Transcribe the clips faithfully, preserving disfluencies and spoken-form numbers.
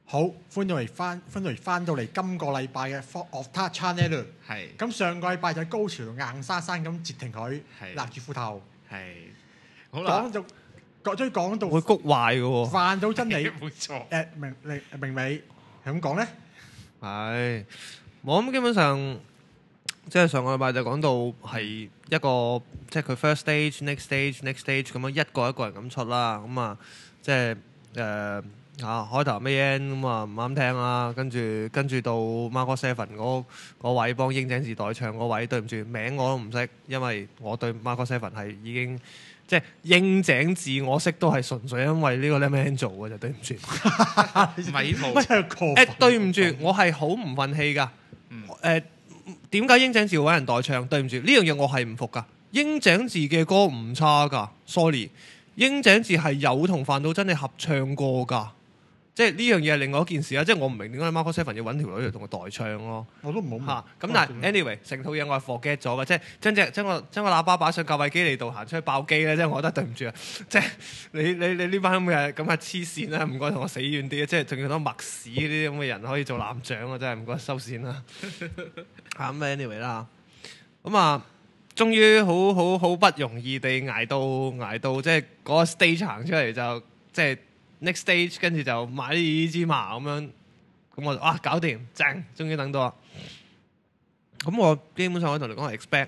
好，歡迎嚟翻，歡迎嚟翻到嚟今個禮拜嘅 Fault of Art Channel。 係。 咁上個禮拜就高潮硬生生咁截停佢， 係勒住褲頭。 係。好啦。 講就講終於講到會谷壞嘅喎。 犯到真理。 冇錯。 誒明明明美係咁講咧？ 係。我諗基本上，即係上個禮拜就講到係一個，即係佢 first stage、next stage、next stage 咁樣一個一個人咁出啦。咁啊，即係誒。啊！開頭咩嘢咁啊唔啱聽啦，跟住跟住到 Marco Seven 嗰嗰位幫英井治代唱嗰位，對唔住名我都唔識，因為我對 Marco Seven 係已經即係英井治我識都係純粹因為呢個 Lemon 做嘅就對唔住。 米圖誒對唔住，我係好唔憤氣㗎。誒點解英井治揾人代唱？對唔住，呢樣嘢我係唔服㗎。英井治嘅歌唔差㗎 ，sorry。英井治係有同飯島真理合唱過㗎。即係呢樣嘢係另外一件事啦，即係我唔明點解 Marco Seven 要揾條女嚟同佢代唱咯。 我都唔好嚇。咁但係 anyway 成套嘢我係 forget 咗嘅，即係將隻將個將個喇叭擺上教費機嚟度行出去爆機咧，即係我覺得對唔住啊！即係你你你呢班咁嘅咁嘅黐線啦，唔該同我死遠啲啊！即係仲要多麥屎呢啲咁嘅人可以做艦長啊！真係唔該收線啦。嚇咁 anyway 啦，咁啊，終於好好好不容易地捱到捱到即係嗰個 stage 行出嚟就即係。Next stage 跟住就買啲芝麻咁樣，咁我就啊搞掂，正，終於等到啦。咁我基本上我同你講係 expect，誒、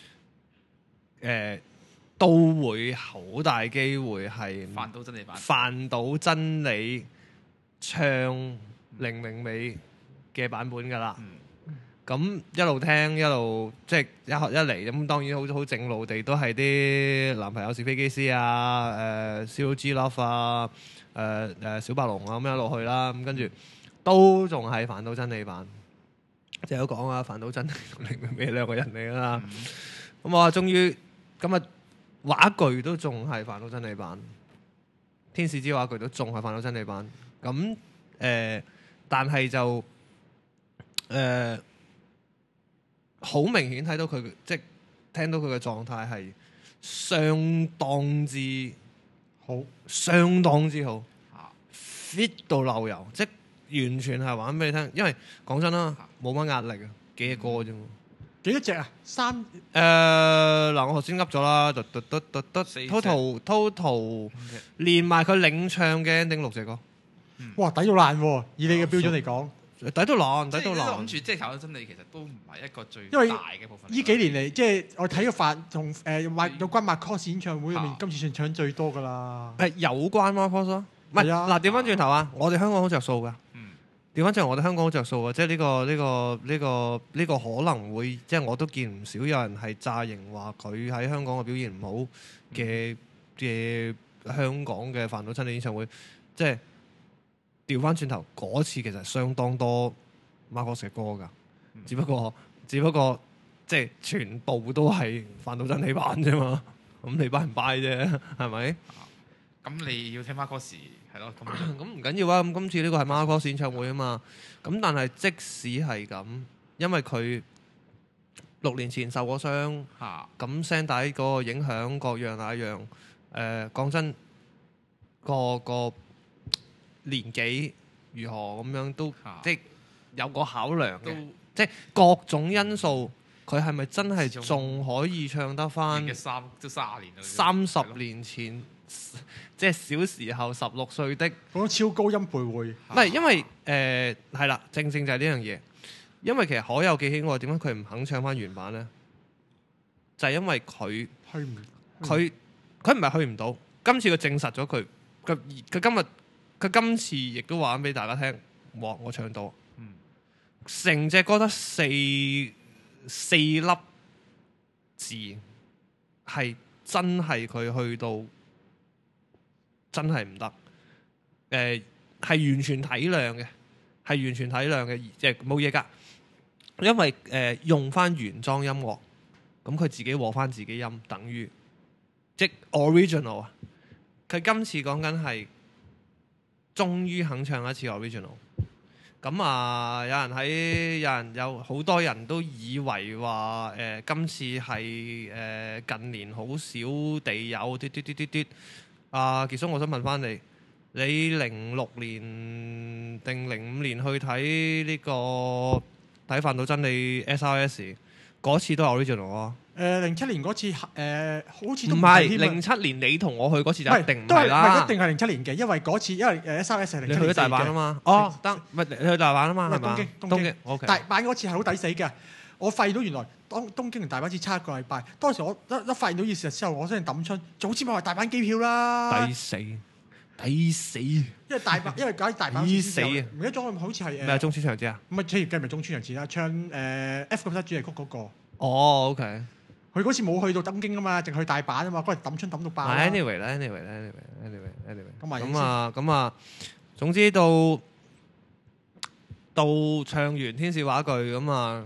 呃、都會好大機會係飯島真理版， 飯島真理唱零零尾嘅版本㗎啦。咁、嗯、一路聽一路即係一學一嚟咁，當然好好正路地都係啲男朋友是飛機師啊，誒 C O G Love 啊。誒、呃、誒小白龍啊咁樣落去啦，咁跟住都仲係飯島真理版，即係都講啊，飯島真理同零零尾兩個人嚟啦。咁、嗯、我終於今日話句都仲係飯島真理版，天使之話句都仲係飯島真理版。咁誒、呃，但係就誒好、呃、明顯睇到佢即係聽到佢嘅狀態係相當之。好，相當之好 fit 到漏油，即係完全係玩俾你聽。因為講真啦，冇乜壓力啊，幾隻歌啫嘛。 幾多隻啊？三誒嗱，我頭先噏咗啦，嘟嘟嘟嘟嘟 total total 連埋佢領唱嘅 ending 六隻歌。 哇，抵到爛喎！以你嘅標準嚟講， 抵到爛，抵到爛。 諗住即係飯島真理其實都唔係一個最因為大嘅部分。 呢幾年嚟，即係我睇個飯同誒有關 Marcos 演唱會入面，今次算唱最多噶啦。 係有關 Marcos 咯，唔係嗱，調翻轉頭啊！我哋香港好着數噶。調翻轉，我哋香港好着數啊！即係呢個呢個呢個呢個可能會，即係我都見唔少有人係詐型話佢喺香港嘅表現唔好嘅嘅香港嘅飯島真理演唱會，即係調翻轉頭嗰次其實相當多 Marcos 嘅歌㗎，只不過只不過即係全部都係飯島真理版啫嘛，咁你 buy 唔 buy 啫，係咪？ 咁你要聽 Marcos 係咯，咁咁唔緊要啊！咁今次呢個係 Marcos 演唱會啊嘛，咁但係即使係咁，因為佢六年前受過傷，咁聲帶嗰個影響各樣那樣，誒、呃、講真，個個年紀如何咁樣都即係有個考量嘅，即係各種因素，佢係咪真係仲可以唱得翻？ 嘅三都卅年啦， 三十年前。即係小時候十六歲的嗰種超高音徘徊， 唔係因為誒係啦，正正就係呢樣嘢。因為其實可有記起我點解佢唔肯唱翻原版咧？就係、是、因為佢去唔佢佢唔係去唔到。今次佢證實咗佢佢佢今日佢今次亦都話俾大家聽，哇！我唱到，成隻歌得四四粒字，係真係佢去到。真係唔得，誒、呃、係完全體諒嘅，係完全體諒嘅，即係冇嘢㗎。因為誒、呃、用翻原裝音樂，咁佢自己和翻自己音，等於即 original 啊。佢今次講緊係終於肯唱一次 original。咁啊，有人喺，有人有好多人都以為話誒、呃，今次係誒、呃、近年好少地有啲啲啲啲啲。啊，其實我想問翻你，你零六年年定零五年去睇呢、這個睇飯到真理 S R S 嗰次都係 original 啊。 誒零七年嗰次誒、呃、好似都唔係添啊零七年你同我去嗰次就唔係一定唔都係唔係係啦一。定係零七年嘅，因為嗰次因為誒 S R S 係零七年你去咗大阪啊嘛？哦，得，唔係你去大阪啊嘛？係嘛？ 東京東京東京，OK。 大阪嗰次係好抵死嘅。我發現到原來當東京同大阪只差一個禮拜。當時我一一發現到呢件事之後，我真係抌春，早知買埋大阪機票啦。 抵死，抵死。 因為大阪，因為搞大阪抵死啊！ 唔記得咗，好似係咩啊？中村長之啊？ 唔係，企業計咪中村洋子啦，唱誒、呃、F 九七主題曲嗰、那個。 哦，OK。 佢嗰次冇去到東京啊嘛，淨去大阪啊嘛，嗰日抌春抌到爆啦。 anyway 啦，anyway 啦，anyway，anyway，anyway。 咁啊咁啊，咁啊，總之到到唱完《天使話句》咁啊，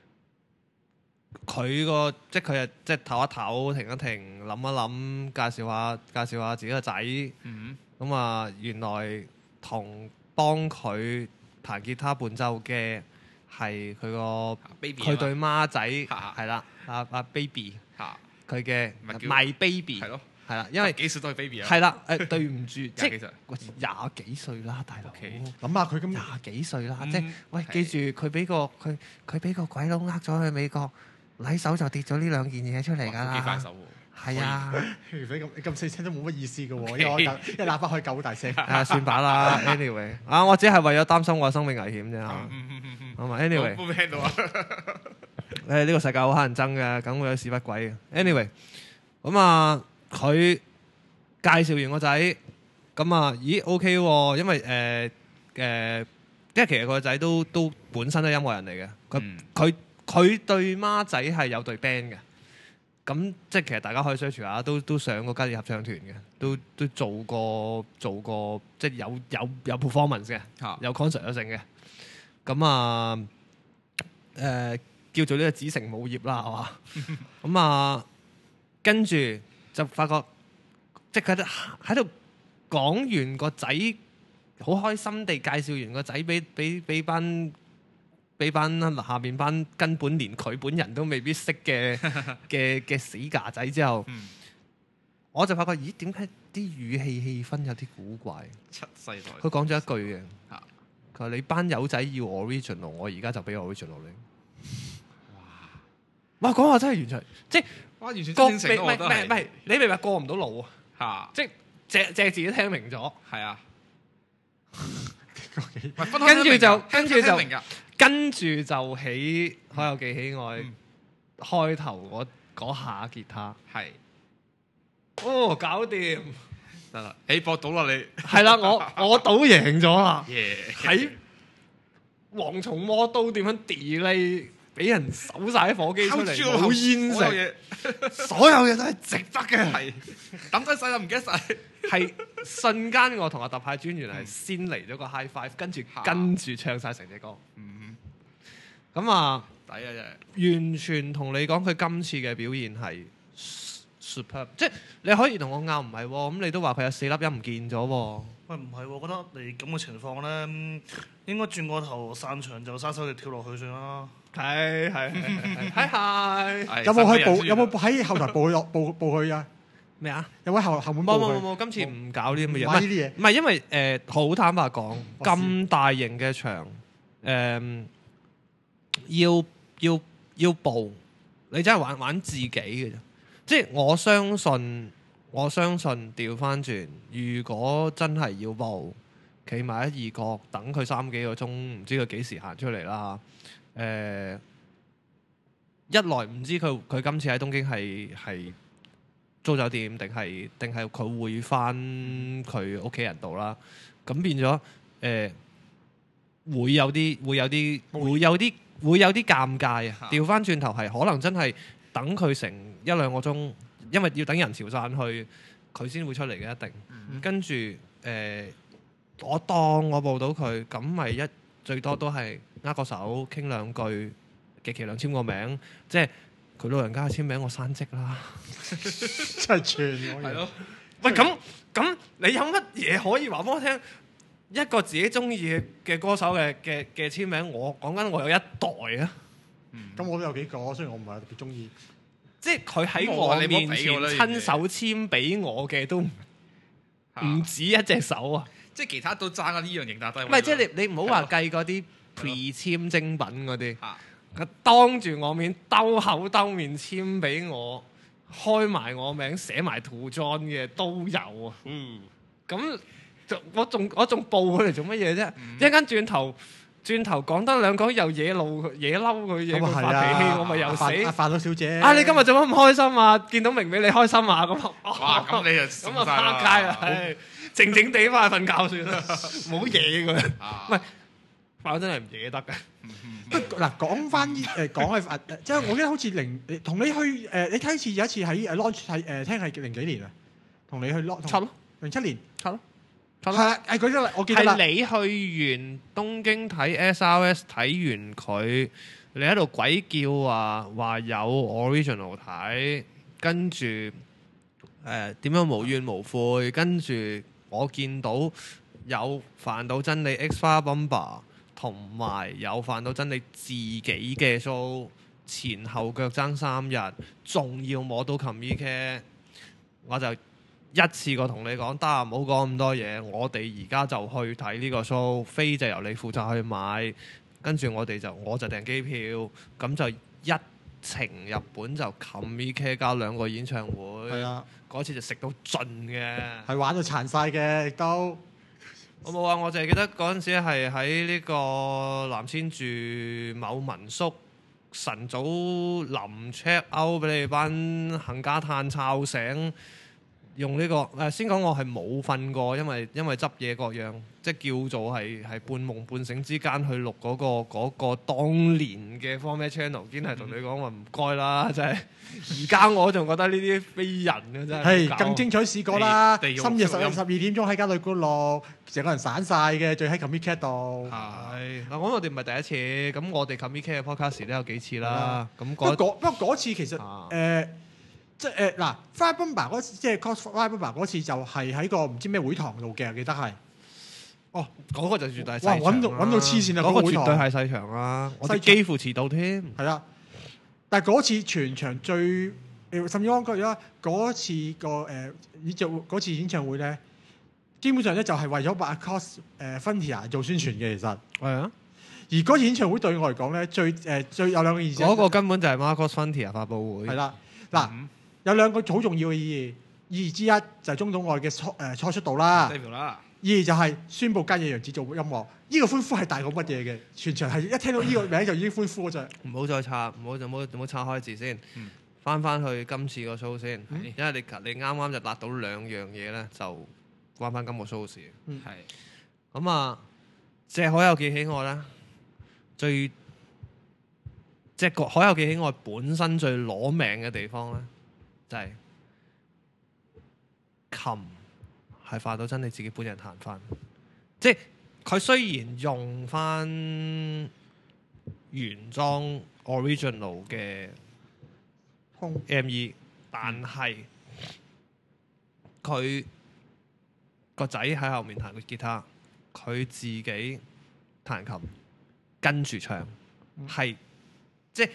佢個即係佢啊，即係唞一唞，停一停，諗一諗，介紹下介紹下自己個仔。 嗯咁啊，原來同幫佢彈吉他伴奏嘅係佢個 baby 佢對孖仔嚇係啦，阿阿 baby 嚇， 佢嘅唔係叫 my baby 係咯， 係啦，因為幾歲都係 baby 啊。 係啦，誒對唔住，即廿幾係歲廿幾歲啦，大佬 OK 諗下佢咁廿幾歲啦， 嗯即係喂， 係記住佢俾個佢佢俾個鬼佬呃咗去美國，禮手就跌咗呢兩件嘢出嚟㗎啦， 哇都幾快手喎。 係啊， 你咁你咁細聲都冇乜意思嘅喎，因為我一喇叭可以夠好大聲。 啊算把啦，anyway 啊，我只係為咗擔心我生命危險啫， 嗯嗯嗯嗯係咪？anyway。 冇冇聽到啊？ 誒呢個世界好乞人憎嘅，梗會有屎不鬼嘅。anyway，咁啊，佢介紹完個仔，咁啊，咦 OK 喎，因為誒誒、呃呃，因為其實佢個仔都都本身都係音樂人嚟嘅，佢嗯佢佢對孖仔係有隊 band 嘅，咁即係其實大家可以 search 下，都都上過吉列合唱團嘅，都都做過做過，即係有有有 performance 嘅， 嚇有 concert 有成嘅，咁啊誒。呃叫做呢個子承母業啦，係嘛？咁啊，跟住就發覺，即係佢喺喺度講完個仔，好開心地介紹完個仔俾俾俾班俾班下邊班根本連佢本人都未必識嘅嘅嘅死架仔之後， 嗯我就發覺，咦？點解啲語氣氣氛有啲古怪？ 七世代。 佢講咗一句嘅， 嚇佢話：你班友仔要 original，我而家就俾 original 你。哇！講話真係完全即係哇！完全過真誠咯， 唔係唔係唔係，你明白過唔到腦啊！ 嚇即係隻隻字都聽明咗， 係啊。 跟跟住就跟住就聽明㗎。 跟住就起《海有記喜愛》 嗯開頭嗰嗰下吉他， 係哦，搞掂得啦，你搏到啦你。 係啦！我我賭贏咗啦！ 耶！ 喺蝗蟲魔刀點樣 delay，俾人搜晒啲火機出嚟，冇煙所有食， 嘢所有嘢都係值得嘅。 係抌低晒啦，唔記得晒。 係瞬間，我同阿特派專員係先嚟咗個 high five，跟住跟住唱晒成隻歌。 嗯， 咁啊， 抵啊真係。 完全同你講，佢今次嘅表現係 superb，即係你可以同我拗唔係喎，咁你都話佢有四粒音唔見咗喎。 喂，唔係喎，我覺得你咁嘅情況咧，應該轉個頭散場就生手就跳落去算啦。 係係係係係係有冇去報？有新冇喺後台報佢報報佢啊？ 咩啊？ 有冇喺後後門報佢？ 冇冇冇冇，今次唔搞呢啲咁嘅嘢。 唔係呢啲嘢唔係因為誒，好坦白講， 我知咁大型嘅場誒，要要要報，你真係玩玩自己嘅啫。即係我相信，我相信調翻轉，如果真係要報，企埋一二角等佢三幾個鐘，唔知佢幾時行出嚟啦。誒、呃，一來唔知佢佢今次喺東京係係租酒店定係定係佢會翻佢屋企人度啦。咁變咗誒、呃，會有啲會有啲會有啲會有啲尷尬啊！調翻轉頭係可能真係等佢成一兩個鐘，因為要等人潮散去，佢先會出嚟嘅一定。 嗯跟住誒、呃，我當我報到佢，咁咪一最多都係握個手傾兩句，極其量簽個名，即係佢老人家嘅簽名，我刪職啦。 真係串我係咯。 喂，咁咁你有乜嘢可以話俾我聽？一個自己中意嘅歌手嘅嘅嘅簽名，我講緊我有一代啊！ 咁我都有幾個，雖然我唔係特別中意。 即係佢喺咁我我你冇面前俾我啦親手簽俾我嘅都唔唔止一隻手啊！ 即係其他都爭啊呢樣型打低位。 唔係即係你你唔好話係咯計嗰啲 pre 簽精品嗰啲， 嚇佢當住我面兜口兜面簽俾我，開埋我名寫埋圖裝嘅都有啊。 嗯咁就我仲我仲報佢嚟做乜嘢啫？ 嗯一陣間轉頭轉頭講得兩講又惹怒佢惹嬲佢嘢，佢咁啊係發脾氣， 啊， 我咪又死。 阿飯佬小姐， 啊！你今日做乜咁開心啊？見到明美你開心啊？咁哇！咁你就咁啊， 送晒趴街啦，唉靜靜地翻去瞓覺算啦，唔好惹佢。 啊喂，飯真係唔惹得嘅。 不過嗱，講翻誒講係誒，即係我記得好似零同你去誒，你睇次有一次喺誒 launch 係誒聽係零幾年啊，同你去 launch 七咯， 零七年七咯，七係咯。 啊誒嗰啲我記得啦， 係你去完東京睇 S R S 睇完佢，你喺度鬼叫話話有 original 睇，跟住誒點樣無怨無悔，跟住我見到有飯到真理 X Fire Bomber 同埋有飯到真理自己嘅 show，前後腳爭三日，仲要摸到 Comic， 我就一次過同你講，得啊，唔好講咁多嘢，我哋而家就去睇呢個 show，飛就由你負責去買，跟住我哋就我就訂機票，咁就一程日本就 Comic 加兩個演唱會， 係啊， 嗰次就食到盡嘅。 係玩到殘晒嘅，亦都我冇啊！我淨係記得嗰陣時係喺呢個南千住某民宿，晨早臨 check out 俾你班冚家炭吵醒，用呢、個誒、呃、先講我係冇瞓過，因為因為執嘢各樣，即係叫做係係半夢半醒之間去錄嗰、個嗰、個當年嘅 format channel，堅係同你講話唔該啦，真係而家我仲覺得呢啲非人嘅真係係更精彩試過啦， 地地獄深夜十福音十二點鐘喺間旅館錄，成個人散晒嘅，最喺 Comic Cat 度。 係嗱，咁我哋唔係第一次，咁我哋 Comic K 嘅 podcast 都有幾次啦。咁不過嗰嗰不過嗰次其實啊誒，即係誒嗱，Fire Bomber 嗰次即係 Cos Fire Bomber 嗰次就係喺個唔知咩會堂度嘅，記得係。哦， 嗰個就絕對係哇細場啦搵到搵到黐線啊嗰個嗰個會堂絕對係細場啦，我哋細場幾乎遲到添。 係啊，但係嗰次全場最誒，甚至講句啦，嗰次個誒演唱嗰次演唱會咧，基本上咧就係為咗把 Cos 誒 Frontier 做宣傳嘅，其實。 係啊， 而嗰次演唱會對我嚟講咧，最誒最有兩個意義。 嗰個根本就係 Marcos Frontier 發佈會。 係啦，嗱有兩個好重要嘅意義。意義之一就係中島愛嘅初誒初出道啦。 低調啦， 意義就係宣布菅野洋子做音樂。呢個歡呼係大過乜嘢嘅？全場係一聽到呢個名就已經歡呼嗰陣。 唔好再拆，唔好就唔好唔好拆開字先嗯。 翻翻去今次個 show 先， 嗯因為你你啱啱就達到兩樣嘢咧，就關翻今個 show 事。 係咁啊，隻海有記起我咧，最隻個海有記起我本身最攞命嘅地方咧，就係、琴係化到真你自己本人彈翻，即係佢雖然用翻原裝 original 嘅 M E，但係佢個仔喺後面彈個吉他，佢自己彈琴跟住唱，係、即係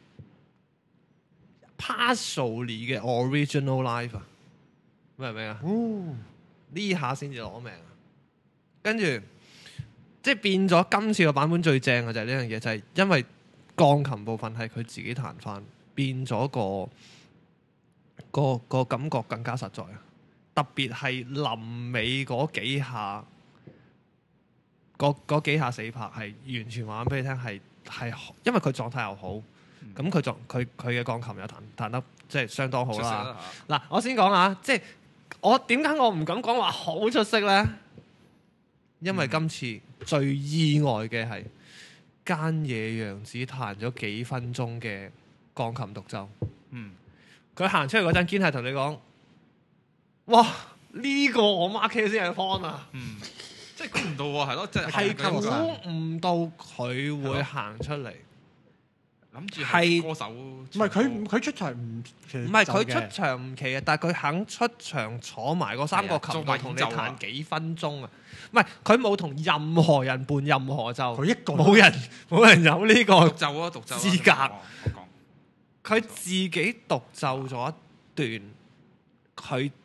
partially 嘅 original live 啊！明唔明啊？呢下先至攞命啊！跟住即係變咗今次個版本最正嘅就係呢樣嘢，就係、是、因為鋼琴部分係佢自己彈翻，變咗個個個感覺更加實在啊！特別係臨尾嗰幾下，嗰嗰幾下死拍係完全話俾你聽係係，因為佢狀態又好，咁佢狀佢佢嘅鋼琴又彈彈得即係相當好啦。 出色啦嗱，我先講啊，即係我點解我唔敢講話好出色咧？因為今次最意外嘅係菅野洋子彈咗幾分鐘嘅鋼琴獨奏。 嗯， 佢行出去嗰陣，堅係同你講：哇！呢、個我 mark K 先係 point 啊！ 嗯，即係估唔到喎，係咯，即係係佢嗰個估唔到佢會行出嚟。 諗住係係歌手， 唔係佢佢出場唔唔唔係佢出場唔奇嘅，但係佢肯出場坐埋嗰三個琴度同你彈幾分鐘啊！唔係佢冇同任何人伴任何奏， 佢一個冇人冇人有呢、 獨個， 奏啊，獨奏啊資格我講佢自己獨奏咗一段，佢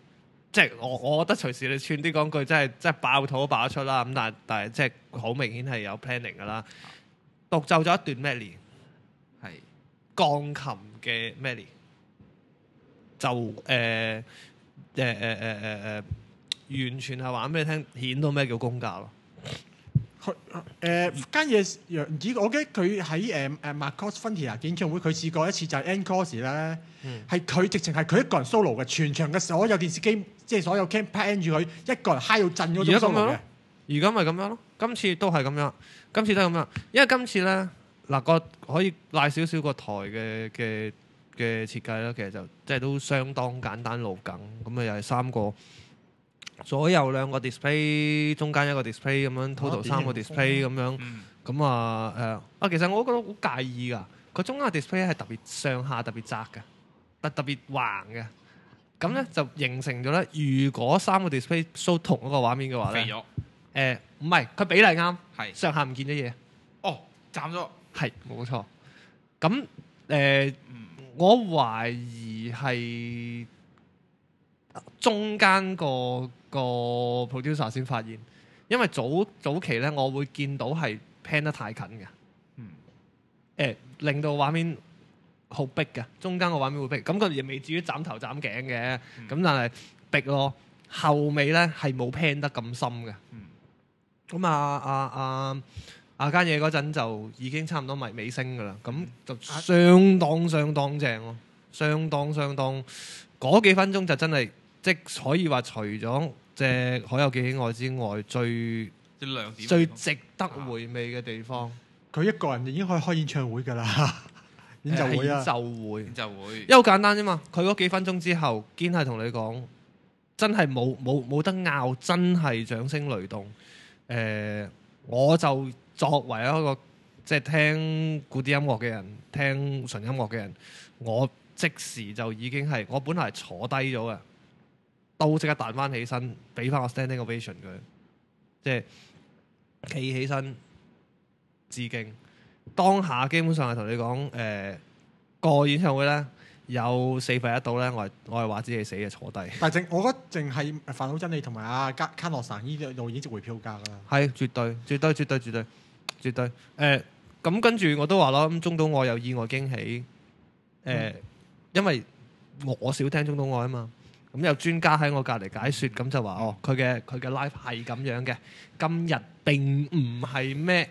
即係我我覺得隨時你串啲講句，真係真係爆肚都爆得出啦。咁但係但係即係好明顯係有 planning 㗎啦。獨奏咗一段 medley， 係鋼琴嘅 medley，就誒誒誒誒誒誒，完全係話俾你聽，顯到咩叫公價咯。 佢誒間嘢楊子，我記得佢喺誒誒 Marcos Frontier 演唱會，佢試過一次就係 encore 咧，係佢直情係佢一個人 solo 嘅，全場嘅所有電視機，即係所有 cam pan 住佢，一個人 high 到震嗰種 solo 嘅。 而家咪咁樣咯，今次都係咁樣，今次都係咁樣，因為今次咧嗱個可以賴少少個台嘅嘅嘅設計啦，其實就即係都相當簡單路梗，咁啊又係三個。左右兩個 display， 中間一個 display 咁樣 ，total 三個 display 咁樣，咁啊誒啊，其實我覺得好介意㗎，佢中間個 display 係特別上下特別窄嘅，特特別橫嘅，咁咧就形成咗咧，如果三個 display show 同一個畫面嘅話咧， 肥咗， 誒唔係佢比例啱， 係上下唔見咗嘢， 哦斬咗， 係冇錯。咁誒，我懷疑係中間個個 producer 先發現，因為早早期咧，我會見到係 pan 得太近嘅， 嗯， 誒令到畫面好逼嘅，中間個畫面會逼，咁佢亦未至於斬頭斬頸嘅，咁、嗯、但係逼咯。後尾咧係冇 pan 得咁深嘅，咁、嗯、啊啊啊啊間嘢嗰陣就已經差唔多尾尾聲噶啦，咁就相當相當正咯，相當相當嗰幾分鐘就真係即係可以話除咗隻《海有記起愛》之外，最亮點最值得回味嘅地方， 佢一個人已經可以開演唱會㗎啦，演奏會啊， 演奏會， 演奏會， 因為好簡單啫嘛。佢嗰幾分鐘之後，堅係同你講，真係冇冇冇得拗，真係掌聲雷動。誒、呃，我就作為一個即係聽古典音樂嘅人，聽純音樂嘅人，我即時就已經係我本來係坐低咗嘅。都即刻彈翻起身，俾翻個 standing ovation 佢，即係企起身致敬。當下基本上係同你講，誒、呃、個演唱會咧有四分一度咧，我係我係話自己死嘅坐低。 但係淨我覺得淨係煩惱真理同埋阿卡卡諾神呢度已經值回票價㗎啦。 係絕對絕對絕對絕對絕對誒咁跟住我都話咯，咁中島愛有意外驚喜誒、呃嗯，因為我少聽中島愛啊嘛。咁有專家喺我隔離解説，咁就話哦，佢嘅佢嘅 live 係咁樣嘅，今日並唔係咩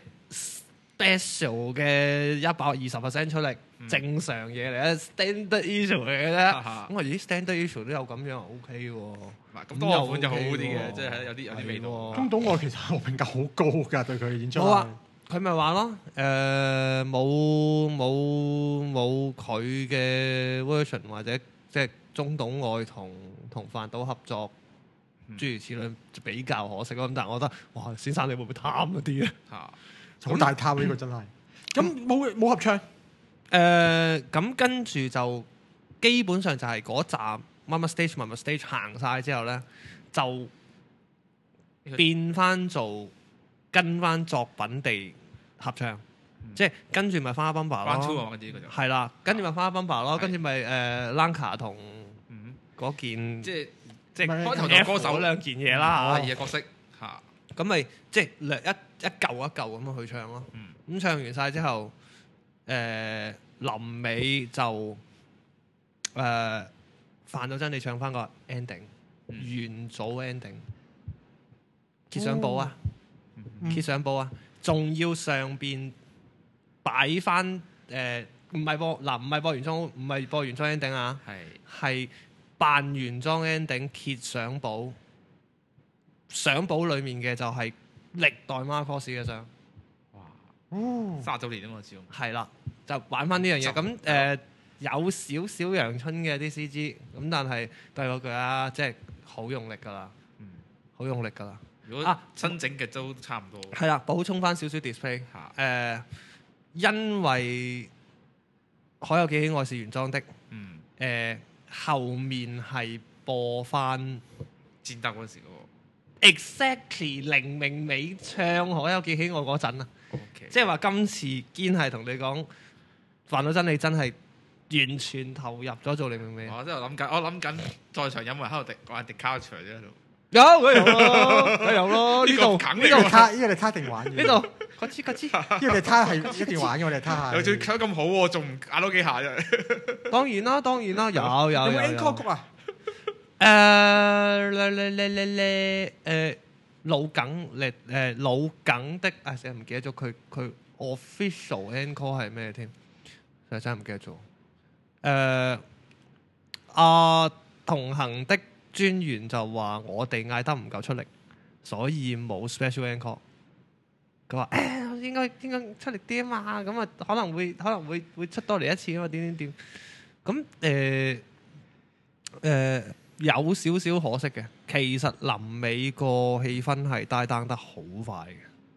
special 嘅一百二十 percent 出力，嗯、正常嘢嚟咧 standard issue 嚟嘅啫。咁我咦 standard issue 都有咁樣 OK 喎， 咁多款就好啲嘅，即係有啲有啲味道。 中島愛其實我評價好高㗎，對佢嘅演出。 冇啊，佢咪話咯，誒冇冇冇佢嘅 version 或者即係。中島愛同同飯島合作，嗯、諸如此類比較可惜咯。咁但係我覺得，哇，先生你會唔會貪嗰啲啊？ 嚇，好大貪呢個真係。咁冇冇合唱？誒、 呃，咁跟住就基本上就係嗰站乜乜 stage 乜乜 stage 行晒之後咧，就變翻做跟翻作品地合唱。嗯、即係跟住咪花 bumper 咯，係啦，跟住咪花 bumper 咯，跟住咪誒 Lanka 同嗰件，即係即係開頭就歌手兩件嘢啦嚇， 嘅角色嚇， 咁咪即係兩一一嚿一嚿咁樣去唱咯。咁、嗯、唱完晒之後，誒臨尾就誒飯島真理唱翻個 ending，元祖 ending，揭上簿啊，揭上簿啊，仲要上邊。擺翻誒唔係播嗱唔係播原裝唔係播原裝 ending 啊，係係扮原裝 ending 揭相簿，相簿裡面嘅就係歷代 Marcos 嘅相。哇！ 三十週年啊嘛，始終係啦，就玩翻呢樣嘢。咁誒、呃、有少少陽春嘅啲 C G，咁但係都係嗰句啊，即係好用力㗎啦，嗯，好用力㗎啦。 如果新整嘅都差唔多。 係啦，補充翻少少 display 誒、呃。因為海有記起愛是原裝的，嗯，誒、呃、後面係播翻戰鬥嗰時嗰個 exactly 黎明美唱海有記起愛嗰陣啊， okay. 即係話今次堅係同你講，飯島真理真係完全投入咗做零零尾。 我真係諗緊，我諗緊在場有冇人喺度迪玩迪卡場啫喺度。 有梗有咯，梗有咯。呢度梗呢個卡，呢個你卡定玩嘅。 呢度，嗰支嗰支。 呢個你卡係一定玩嘅，我哋卡係。 有隻卡咁好喎，仲唔嗌多幾下啫？ 當然啦，當然啦，有有有冇有 encore 曲啊？ 誒咧咧咧咧誒老梗咧誒老梗的啊！成日唔記得咗佢佢 official encore 係咩添？實在真係唔記得咗。誒啊同行的專員就話我哋嗌得唔夠出力，所以冇 special encore。佢話誒應該應該出力啲啊嘛，咁啊可能會可能會會出多嚟一次啊嘛，點點點。咁誒誒。有少少可惜嘅，其實臨尾個氣氛係 die down 得好快嘅，誒、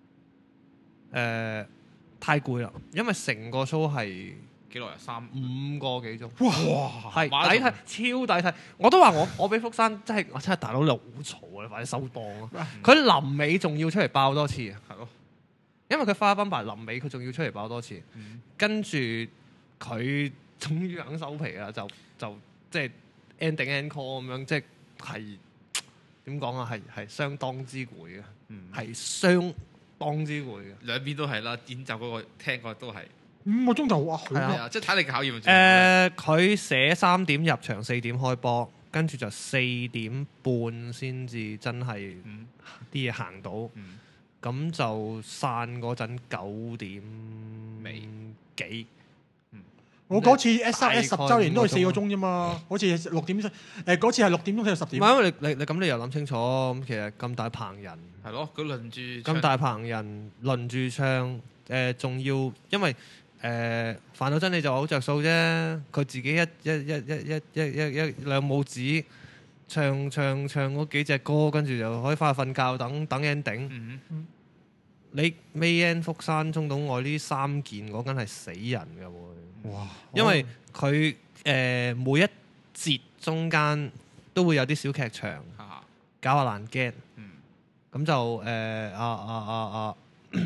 呃、太攰啦，因為成個 show 係幾耐啊？三五個幾鐘， 哇！ 係抵睇，超抵睇。我都話我我俾福山真係我真係大佬你好嘈啊，快啲收檔啊！佢臨尾仲要出嚟爆多次啊， 係咯， 因為佢花賓牌臨尾佢仲要出嚟爆多次， 嗯、 跟住佢終於肯收皮啦，就就即係。ending encore 咁樣，即係點講啊？係係相當之攰嘅，係、嗯、相當之攰嘅。 兩邊都係啦，演奏嗰、那個聽嗰個都係五個鐘頭哇！ 係啊，即係體力嘅考驗。 誒、呃，佢寫三點入場，四點開波，跟住就四點半先至真係啲嘢行到。咁、嗯、就散嗰陣九點尾幾。 我嗰次 S 三 S 十週年都係四個鐘啫嘛，好似六點誒嗰次係六點鐘到十點。 唔係因為你你你咁你又諗清楚，咁其實咁大棚人係咯，佢輪住咁大棚人輪住唱誒，仲、呃、要因為誒煩惱真理就好着數啫，佢自己一一一一一一一一兩母子唱唱唱嗰幾隻歌，跟住就可以翻去瞓覺等等 ending。嗯嗯、你 Mayan 福山中島愛呢三件嗰間係死人㗎喎。哇！因為佢誒、呃、每一節中間都會有啲小劇場，啊、搞下爛 gag，咁就誒啊啊啊啊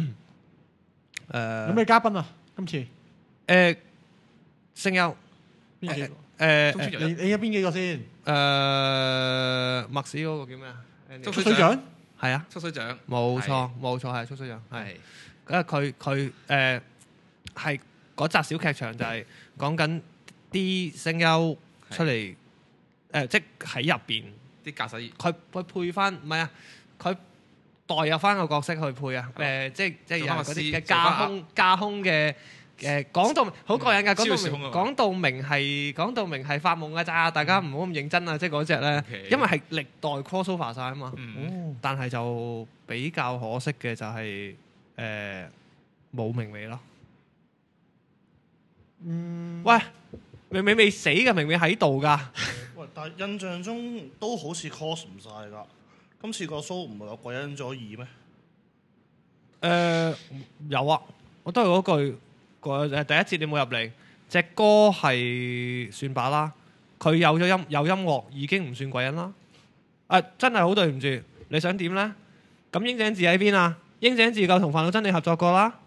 誒有咩嘉賓啊？今次誒聲優邊幾個？ 誒你你有邊幾個先？ 誒麥士嗰個叫咩啊？ 速水獎係啊， 速水獎冇錯冇錯係速水獎係，因為佢佢誒係。嗰集小劇場就係講緊啲聲優出嚟，誒、呃、即喺入邊啲駕駛員， 佢佢配翻唔係啊，佢代入翻個角色去配啊，誒、呃、即即係有嗰啲嘅架空架空嘅誒講到好過癮㗎，講到明講到明係講到明係發夢㗎咋，大家唔好咁認真啊，即係嗰隻咧，因為係歷代 crossover 曬啊嘛，嗯、但係就比較可惜嘅就係誒冇明尾咯。嗯，喂，明明未死嘅，明明喺度噶。 喂，但係印象中都好似 cos 唔晒噶。今次個 show 唔係有鬼恩咗二咩？誒、 呃，有啊，我都係嗰句，個誒第一節你冇入嚟，隻歌係算把啦。佢有咗音有音樂已經唔算鬼恩啦。啊，真係好對唔住，你想點咧？咁英井治喺邊啊？英井治夠同煩惱真理合作過啦。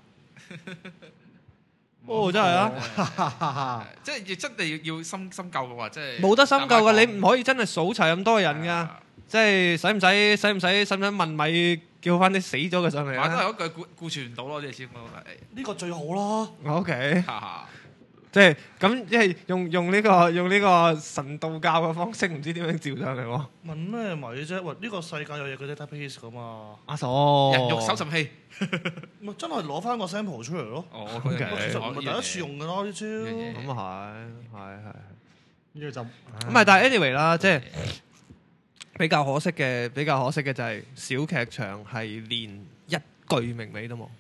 哦，真係啊！ 即係真係要要深深究嘅話，即係冇得深究嘅，你唔可以真係數齊咁多人噶。即係使唔使使唔使使唔使問米叫翻啲死咗嘅上嚟啊？ 都係嗰句顧顧存唔到咯，即係先講係。 呢個最好啦。 O K，即係咁，即係用用呢個用呢個神道教嘅方式，唔知點樣照上嚟喎。 問咩米啫？喂，呢個世界有嘢佢 database 噶嘛？ 阿嫂， 人肉搜尋器。 咪真係攞翻個 sample 出嚟咯。 哦， 其實唔係第一次用嘅咯，呢招。 咁啊係，係係。 呢個就咁係，但係 anyway 啦，即係比較可惜嘅，比較可惜嘅就係小劇場係連一句明尾都冇。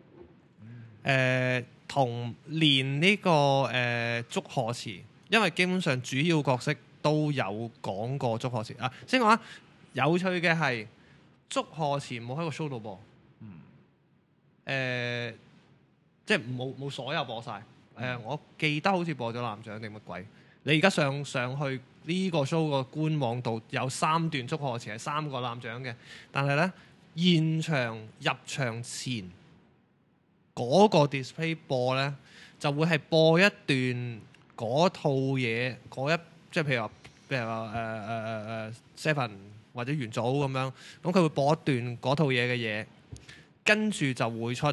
誒，同連呢個誒祝賀詞，因為基本上主要角色都有講過祝賀詞啊。先講啊，有趣嘅係祝賀詞冇喺個 show 度播。誒、呃，即係冇冇所有播晒。誒、呃，我記得好似播咗男獎定乜鬼？你而家上上去呢個 show 個官網度有三段祝賀詞係三個男獎嘅，但係咧現場入場前嗰個 display 播咧就會係播一段嗰套嘢嗰一即係譬如話譬如話誒誒誒誒 Seven 或者元祖咁樣，咁佢會播一段嗰套嘢嘅嘢，跟住就會出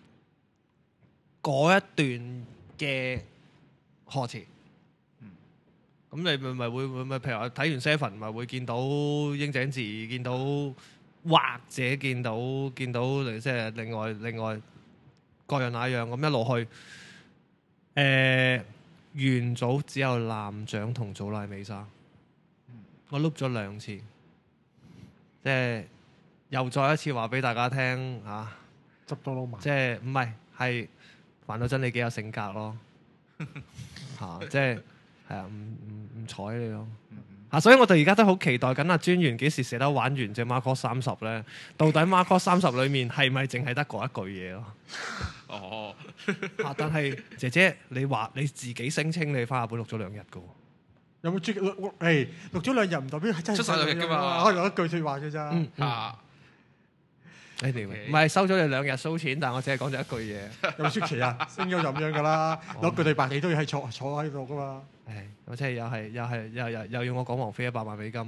嗰一段嘅賀詞。咁你咪咪會會咪譬如話睇完 Seven 咪會見到英井字，見到或者見到見到即係另外另外各樣那樣咁一路去。誒、呃、元祖只有艦長同祖拉美莎，我碌咗兩次，即係又再一次話俾大家聽嚇， 執多撈埋， 即係唔係係煩到真你幾有性格咯嚇，即係。係啊，唔唔唔睬你咯嚇，所以我哋而家都好期待緊阿專員幾時寫得玩完隻 Marco 三十咧？到底 Marco 三十裡面係咪淨係得嗰一句嘢咯？ 哦嚇！但係姐姐，你話你自己聲稱你翻日本錄咗兩日嘅喎， 有冇專錄？誒錄咗兩日唔代表係真係出晒兩日㗎嘛可能有一句説話嘅咋。 嗯啊！ 你哋唔係收咗你兩日收錢，但係我只係講咗一句嘢。 有冇出奇啊？聲優就咁樣噶啦，攞句對白你都要係坐坐喺度噶嘛。 唉，我真係又係又係又又又要我講王菲一百萬美金啊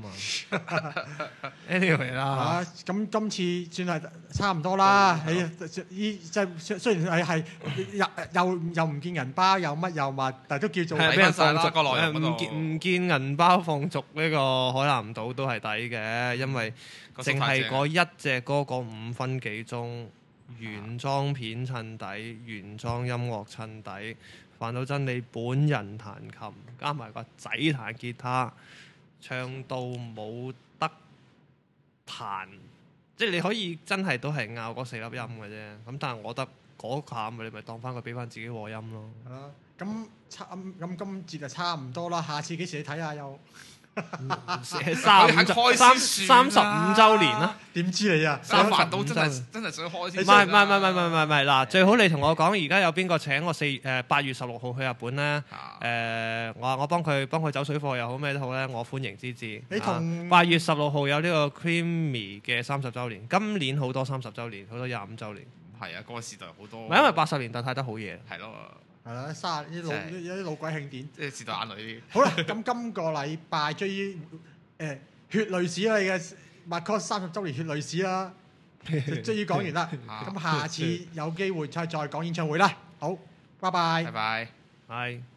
！anyway 啦啊，咁今次算係差唔多啦。你依即係雖然係係又又又唔見銀包，又乜又乜，但係都叫做係俾人放逐個內容嗰度唔見唔見銀包放逐呢個海南島都係抵嘅，因為淨係嗰一隻歌嗰五分幾鐘，原裝片襯底，原裝音樂襯底。煩到真你本人彈琴，加埋個仔彈吉他，唱到冇得彈，即係你可以真係都係拗嗰四粒音嘅啫。咁但係我覺得嗰下咪你咪當翻佢俾翻自己和音咯。 係啦。咁差咁今節就差唔多啦。下次幾時你睇下又？ 三五三三十五週年啦， 點知你啊？ 三煩到真係真係想開先。 唔係唔係唔係唔係唔係唔係嗱，最好你同我講，而家有邊個請我四誒八月十六號去日本咧？誒、呃，我話我幫佢幫佢走水貨又好咩都好咧，我歡迎之至。 你同八月十六號有呢個 Creamy 嘅三十週年，今年好多三十週年，好多廿五週年。 係啊，嗰個時代好多。 唔係因為八十年代睇得好嘢。 係咯。 係啦，卅啲老有啲老鬼慶典， 即係時代眼淚啲。 好啦，咁今個禮拜追誒、呃、血淚史啦，你嘅 Marco 三十週年血淚史啦，終於講完啦。咁下次有機會再再講演唱會啦。好，拜拜。 拜拜。 係。